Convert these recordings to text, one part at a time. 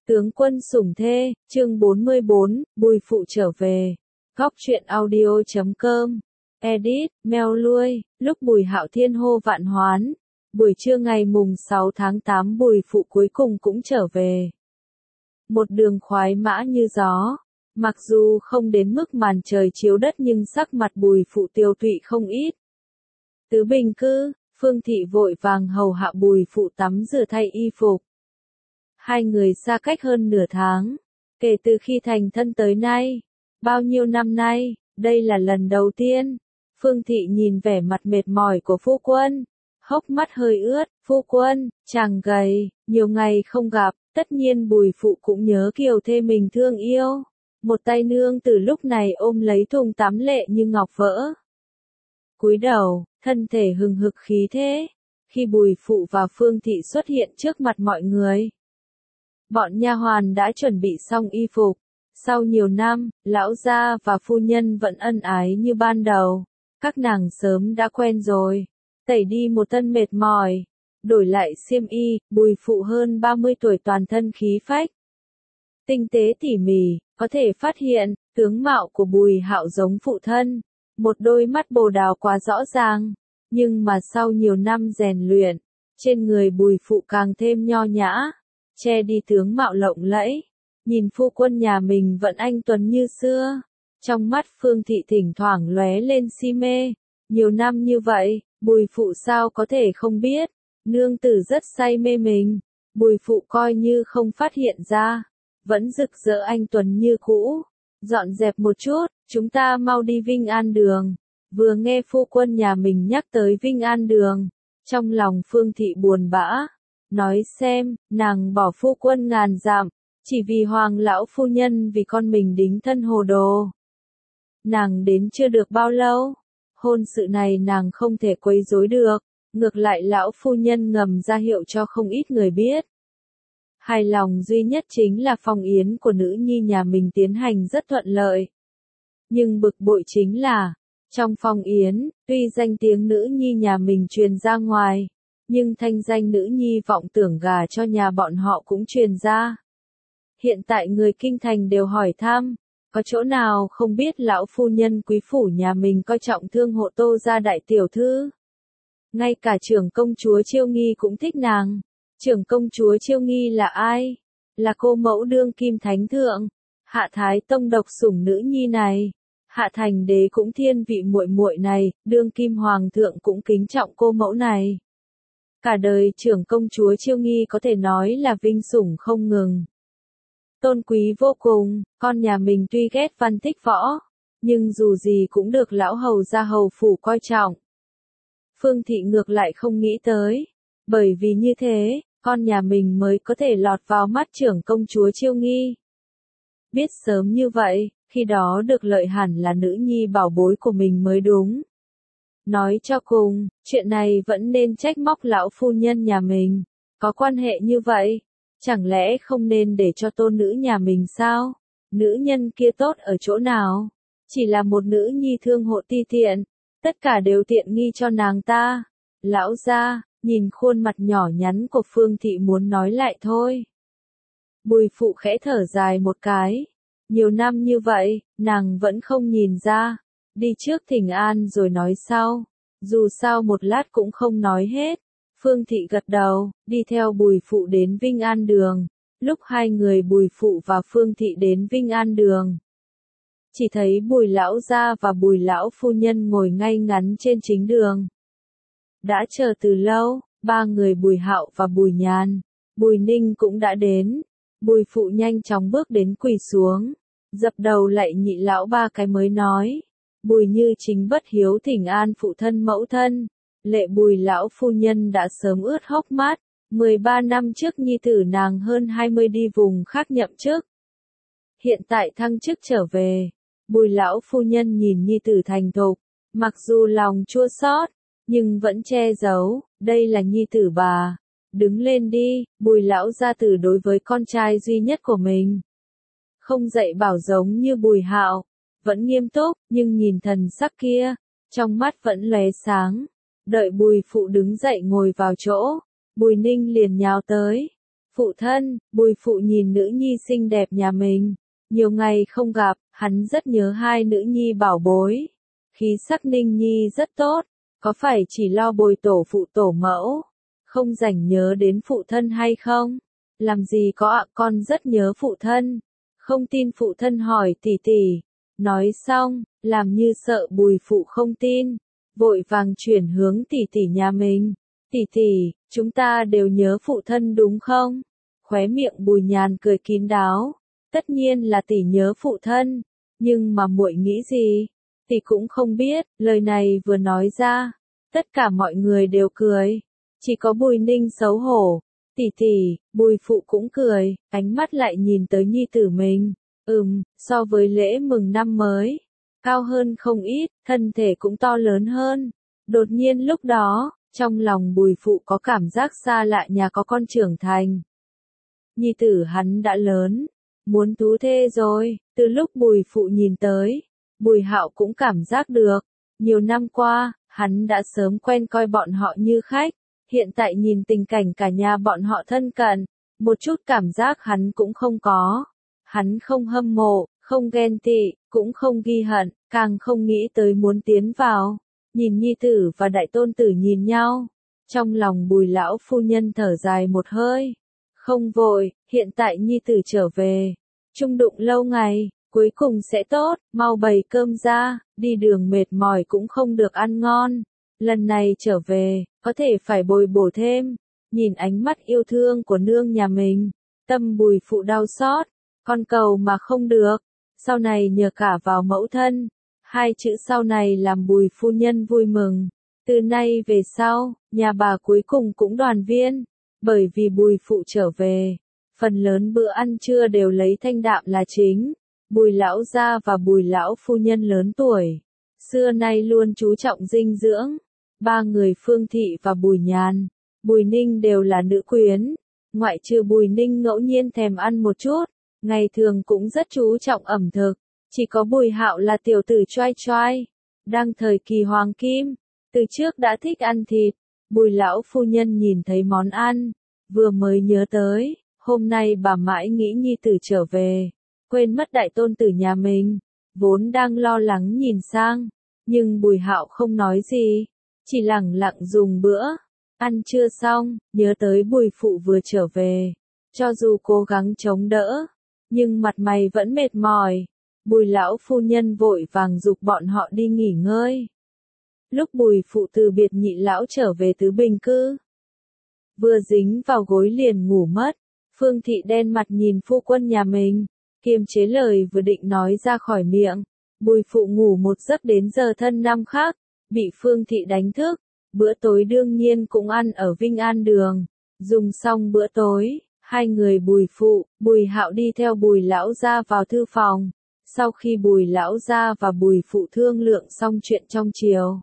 Tướng quân sủng thê, chương 44, Bùi Phụ trở về. Góc truyện audio.com. Edit, Mèo Lui, lúc Bùi Hạo Thiên hô vạn hoán. Buổi trưa ngày mùng 6 tháng 8 Bùi Phụ cuối cùng cũng trở về. Một đường khoái mã như gió. Mặc dù không đến mức màn trời chiếu đất nhưng sắc mặt Bùi Phụ tiêu tụy không ít. Tứ Bình Cư, Phương Thị vội vàng hầu hạ Bùi Phụ tắm rửa thay y phục. Hai người xa cách hơn nửa tháng, kể từ khi thành thân tới nay, bao nhiêu năm nay, đây là lần đầu tiên. Phương Thị nhìn vẻ mặt mệt mỏi của phu quân, hốc mắt hơi ướt, phu quân, chàng gầy, nhiều ngày không gặp, tất nhiên Bùi Phụ cũng nhớ kiều thê mình thương yêu. Một tay nương từ lúc này ôm lấy thùng tắm lệ như ngọc vỡ. Cúi đầu, thân thể hừng hực khí thế, khi Bùi Phụ và Phương Thị xuất hiện trước mặt mọi người. Bọn nha hoàn đã chuẩn bị xong y phục. Sau nhiều năm, lão gia và phu nhân vẫn ân ái như ban đầu. Các nàng sớm đã quen rồi. Tẩy đi một thân mệt mỏi. Đổi lại xiêm y, Bùi Phụ hơn 30 tuổi toàn thân khí phách. Tinh tế tỉ mỉ, có thể phát hiện, tướng mạo của Bùi Hạo giống phụ thân. Một đôi mắt bồ đào quá rõ ràng. Nhưng mà sau nhiều năm rèn luyện, trên người Bùi Phụ càng thêm nho nhã. Che đi tướng mạo lộng lẫy, nhìn phu quân nhà mình vẫn anh tuấn như xưa. Trong mắt Phương Thị thỉnh thoảng lóe lên si mê. Nhiều năm như vậy, Bùi Phụ sao có thể không biết, nương tử rất say mê mình. Bùi Phụ coi như không phát hiện ra, vẫn rực rỡ anh tuấn như cũ. Dọn dẹp một chút, chúng ta mau đi Vinh An Đường. Vừa nghe phu quân nhà mình nhắc tới Vinh An Đường, trong lòng Phương Thị buồn bã. Nói xem, nàng bỏ phu quân ngàn dặm, chỉ vì hoàng lão phu nhân vì con mình đính thân hồ đồ. Nàng đến chưa được bao lâu, hôn sự này nàng không thể quấy rối được, ngược lại lão phu nhân ngầm ra hiệu cho không ít người biết. Hài lòng duy nhất chính là phong yến của nữ nhi nhà mình tiến hành rất thuận lợi. Nhưng bực bội chính là, trong phong yến, tuy danh tiếng nữ nhi nhà mình truyền ra ngoài, nhưng thanh danh nữ nhi vọng tưởng gà cho nhà bọn họ cũng truyền ra. Hiện tại người kinh thành đều hỏi thăm, có chỗ nào không biết lão phu nhân quý phủ nhà mình coi trọng thương hộ Tô gia đại tiểu thư. Ngay cả trưởng công chúa Chiêu Nghi cũng thích nàng. Trưởng công chúa Chiêu Nghi là ai? Là cô mẫu đương kim thánh thượng. Hạ Thái Tông độc sủng nữ nhi này. Hạ Thành Đế cũng thiên vị muội muội này, đương kim hoàng thượng cũng kính trọng cô mẫu này. Cả đời trưởng công chúa Chiêu Nghi có thể nói là vinh sủng không ngừng. Tôn quý vô cùng, con nhà mình tuy ghét văn thích võ, nhưng dù gì cũng được lão hầu gia hầu phủ coi trọng. Phương Thị ngược lại không nghĩ tới, bởi vì như thế, con nhà mình mới có thể lọt vào mắt trưởng công chúa Chiêu Nghi. Biết sớm như vậy, khi đó được lợi hẳn là nữ nhi bảo bối của mình mới đúng. Nói cho cùng, chuyện này vẫn nên trách móc lão phu nhân nhà mình. Có quan hệ như vậy, chẳng lẽ không nên để cho tôn nữ nhà mình sao? Nữ nhân kia tốt ở chỗ nào? Chỉ là một nữ nhi thương hộ ti tiện, tất cả đều tiện nghi cho nàng ta. Lão gia, nhìn khuôn mặt nhỏ nhắn của Phương Thị muốn nói lại thôi. Bùi Phụ khẽ thở dài một cái. Nhiều năm như vậy, nàng vẫn không nhìn ra. Đi trước thỉnh an rồi nói sau. Dù sao một lát cũng không nói hết. Phương Thị gật đầu, đi theo Bùi Phụ đến Vinh An Đường. Lúc hai người Bùi Phụ và Phương Thị đến Vinh An Đường, chỉ thấy Bùi lão gia và Bùi lão phu nhân ngồi ngay ngắn trên chính đường. Đã chờ từ lâu, ba người Bùi Hạo và Bùi Nhàn, Bùi Ninh cũng đã đến. Bùi Phụ nhanh chóng bước đến quỳ xuống, dập đầu lạy nhị lão ba cái mới nói. Bùi Như Chính bất hiếu thỉnh an phụ thân mẫu thân. Lệ Bùi lão phu nhân đã sớm ướt hốc mắt. 13 năm trước nhi tử nàng hơn 20 đi vùng khác nhậm chức. Hiện tại thăng chức trở về. Bùi lão phu nhân nhìn nhi tử thành thục, mặc dù lòng chua xót, nhưng vẫn che giấu, đây là nhi tử bà. Đứng lên đi, Bùi lão gia tử đối với con trai duy nhất của mình. Không dạy bảo giống như Bùi Hạo, vẫn nghiêm túc, nhưng nhìn thần sắc kia, trong mắt vẫn lóe sáng. Đợi Bùi Phụ đứng dậy ngồi vào chỗ, Bùi Ninh liền nhào tới. Phụ thân, Bùi phụ nhìn nữ nhi xinh đẹp nhà mình. Nhiều ngày không gặp, hắn rất nhớ hai nữ nhi bảo bối. Khí sắc Ninh Nhi rất tốt, có phải chỉ lo bồi tổ phụ tổ mẫu, không rảnh nhớ đến phụ thân hay không? Làm gì có ạ, con rất nhớ phụ thân. Không tin phụ thân hỏi tỷ tỷ. Nói xong, làm như sợ Bùi phụ không tin, vội vàng chuyển hướng tỷ tỷ nhà mình. Tỷ tỷ, chúng ta đều nhớ phụ thân đúng không? Khóe miệng Bùi Nhàn cười kín đáo. Tất nhiên là tỷ nhớ phụ thân, nhưng mà muội nghĩ gì? Tỷ cũng không biết. Lời này vừa nói ra, tất cả mọi người đều cười, chỉ có Bùi Ninh xấu hổ. Tỷ tỷ, Bùi phụ cũng cười, ánh mắt lại nhìn tới nhi tử mình. So với lễ mừng năm mới, cao hơn không ít, thân thể cũng to lớn hơn. Đột nhiên lúc đó, trong lòng Bùi phụ có cảm giác xa lạ nhà có con trưởng thành. Nhi tử hắn đã lớn, muốn tú thê rồi. Từ lúc Bùi phụ nhìn tới, Bùi Hạo cũng cảm giác được. Nhiều năm qua, hắn đã sớm quen coi bọn họ như khách. Hiện tại nhìn tình cảnh cả nhà bọn họ thân cận, một chút cảm giác hắn cũng không có. Hắn không hâm mộ, không ghen tị, cũng không ghi hận, càng không nghĩ tới muốn tiến vào. Nhìn nhi tử và đại tôn tử nhìn nhau, trong lòng Bùi lão phu nhân thở dài một hơi. Không vội, hiện tại nhi tử trở về, chung đụng lâu ngày, cuối cùng sẽ tốt, mau bày cơm ra, đi đường mệt mỏi cũng không được ăn ngon. Lần này trở về, có thể phải bồi bổ thêm. Nhìn ánh mắt yêu thương của nương nhà mình, tâm Bùi phụ đau xót, con cầu mà không được. Sau này nhờ cả vào mẫu thân, hai chữ sau này làm Bùi phu nhân vui mừng. Từ nay về sau, nhà bà cuối cùng cũng đoàn viên, bởi vì Bùi phụ trở về, phần lớn bữa ăn trưa đều lấy thanh đạm là chính. Bùi lão gia và Bùi lão phu nhân lớn tuổi, xưa nay luôn chú trọng dinh dưỡng. Ba người Phương Thị và Bùi Nhàn, Bùi Ninh đều là nữ quyến, ngoại trừ Bùi Ninh ngẫu nhiên thèm ăn một chút, ngày thường cũng rất chú trọng ẩm thực. Chỉ có Bùi Hạo là tiểu tử choai choai, đang thời kỳ hoàng kim, từ trước đã thích ăn thịt. Bùi lão phu nhân nhìn thấy món ăn, vừa mới nhớ tới, hôm nay bà mãi nghĩ nhi tử trở về, quên mất đại tôn tử nhà mình, vốn đang lo lắng nhìn sang, nhưng Bùi Hạo không nói gì, chỉ lẳng lặng dùng bữa. Ăn trưa xong, nhớ tới Bùi phụ vừa trở về, cho dù cố gắng chống đỡ, nhưng mặt mày vẫn mệt mỏi. Bùi lão phu nhân vội vàng giục bọn họ đi nghỉ ngơi. Lúc Bùi phụ từ biệt nhị lão trở về Tứ Bình cư, vừa dính vào gối liền ngủ mất. Phương Thị đen mặt nhìn phu quân nhà mình, kiềm chế lời vừa định nói ra khỏi miệng. Bùi phụ ngủ một giấc đến giờ thân năm khác, bị Phương Thị đánh thức. Bữa tối đương nhiên cũng ăn ở Vinh An Đường. Dùng xong bữa tối, hai người Bùi phụ, Bùi Hạo đi theo Bùi lão gia vào thư phòng. Sau khi Bùi lão gia và Bùi phụ thương lượng xong chuyện trong chiều,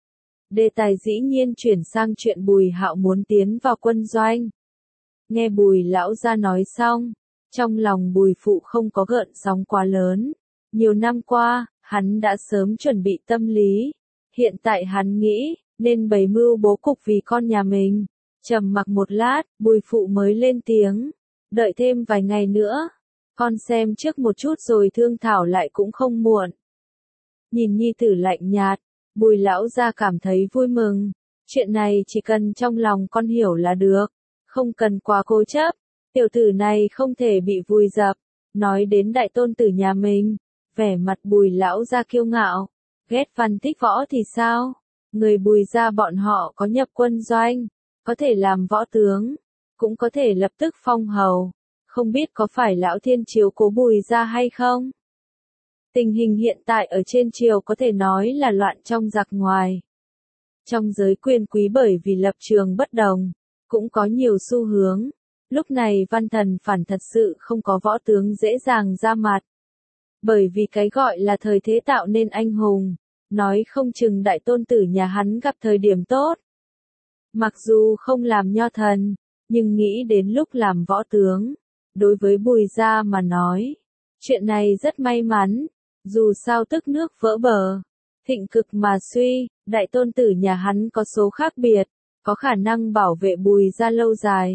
đề tài dĩ nhiên chuyển sang chuyện Bùi Hạo muốn tiến vào quân doanh. Nghe Bùi lão gia nói xong, trong lòng Bùi phụ không có gợn sóng quá lớn. Nhiều năm qua, hắn đã sớm chuẩn bị tâm lý. Hiện tại hắn nghĩ, nên bày mưu bố cục vì con nhà mình. Trầm mặc một lát, Bùi phụ mới lên tiếng. Đợi thêm vài ngày nữa, con xem trước một chút rồi thương thảo lại cũng không muộn. Nhìn nhi tử lạnh nhạt, Bùi lão gia cảm thấy vui mừng. Chuyện này chỉ cần trong lòng con hiểu là được, không cần quá cố chấp. Tiểu tử này không thể bị vùi dập. Nói đến đại tôn tử nhà mình, vẻ mặt Bùi lão gia kiêu ngạo. Ghét Văn Thích Võ thì sao? Người Bùi gia bọn họ có nhập quân doanh, có thể làm võ tướng, cũng có thể lập tức phong hầu. Không biết có phải lão thiên chiếu cố Bùi gia hay không? Tình hình hiện tại ở trên triều có thể nói là loạn trong giặc ngoài. Trong giới quyền quý bởi vì lập trường bất đồng, cũng có nhiều xu hướng. Lúc này văn thần phản thật sự không có võ tướng dễ dàng ra mặt. Bởi vì cái gọi là thời thế tạo nên anh hùng, nói không chừng đại tôn tử nhà hắn gặp thời điểm tốt. Mặc dù không làm nho thần, nhưng nghĩ đến lúc làm võ tướng, đối với Bùi gia mà nói, chuyện này rất may mắn. Dù sao tức nước vỡ bờ, thịnh cực mà suy, đại tôn tử nhà hắn có số khác biệt, có khả năng bảo vệ Bùi gia lâu dài.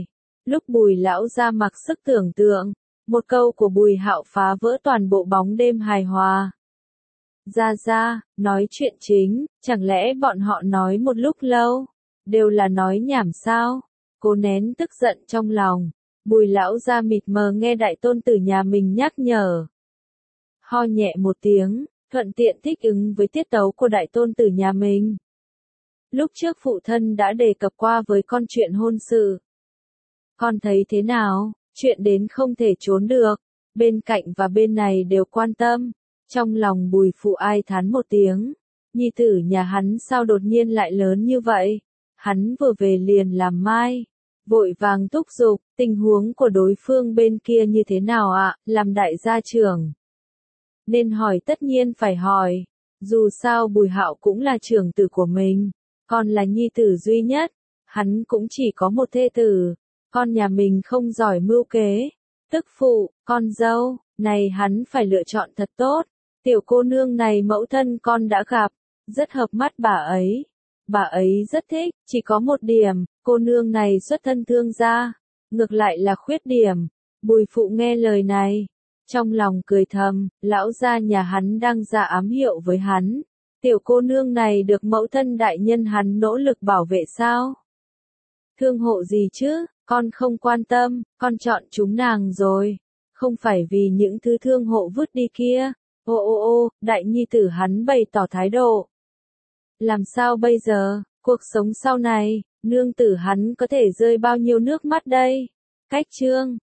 Lúc Bùi lão ra mặc sức tưởng tượng, một câu của Bùi Hạo phá vỡ toàn bộ bóng đêm hài hòa. Ra, nói chuyện chính, chẳng lẽ bọn họ nói một lúc lâu, đều là nói nhảm sao? Cố nén tức giận trong lòng, Bùi lão ra mịt mờ nghe đại tôn tử nhà mình nhắc nhở. Ho nhẹ một tiếng, thuận tiện thích ứng với tiết tấu của đại tôn tử nhà mình. Lúc trước phụ thân đã đề cập qua với con chuyện hôn sự. Con thấy thế nào? Chuyện đến không thể trốn được, bên cạnh và bên này đều quan tâm. Trong lòng Bùi phụ ai thán một tiếng, nhi tử nhà hắn sao đột nhiên lại lớn như vậy? Hắn vừa về liền làm mai, vội vàng thúc giục, tình huống của đối phương bên kia như thế nào ạ? Làm đại gia trưởng nên hỏi, tất nhiên phải hỏi, dù sao Bùi Hạo cũng là trưởng tử của mình, còn là nhi tử duy nhất, hắn cũng chỉ có một thê tử, con nhà mình không giỏi mưu kế, tức phụ, con dâu, này hắn phải lựa chọn thật tốt. Tiểu cô nương này mẫu thân con đã gặp, rất hợp mắt bà ấy rất thích, chỉ có một điểm, cô nương này xuất thân thương gia, ngược lại là khuyết điểm. Bùi phụ nghe lời này, trong lòng cười thầm, lão gia nhà hắn đang ra ám hiệu với hắn, tiểu cô nương này được mẫu thân đại nhân hắn nỗ lực bảo vệ sao? Thương hộ gì chứ, con không quan tâm, con chọn chúng nàng rồi, không phải vì những thứ thương hộ vứt đi kia. Ô, đại nhi tử hắn bày tỏ thái độ. Làm sao bây giờ, cuộc sống sau này, nương tử hắn có thể rơi bao nhiêu nước mắt đây? Cách chương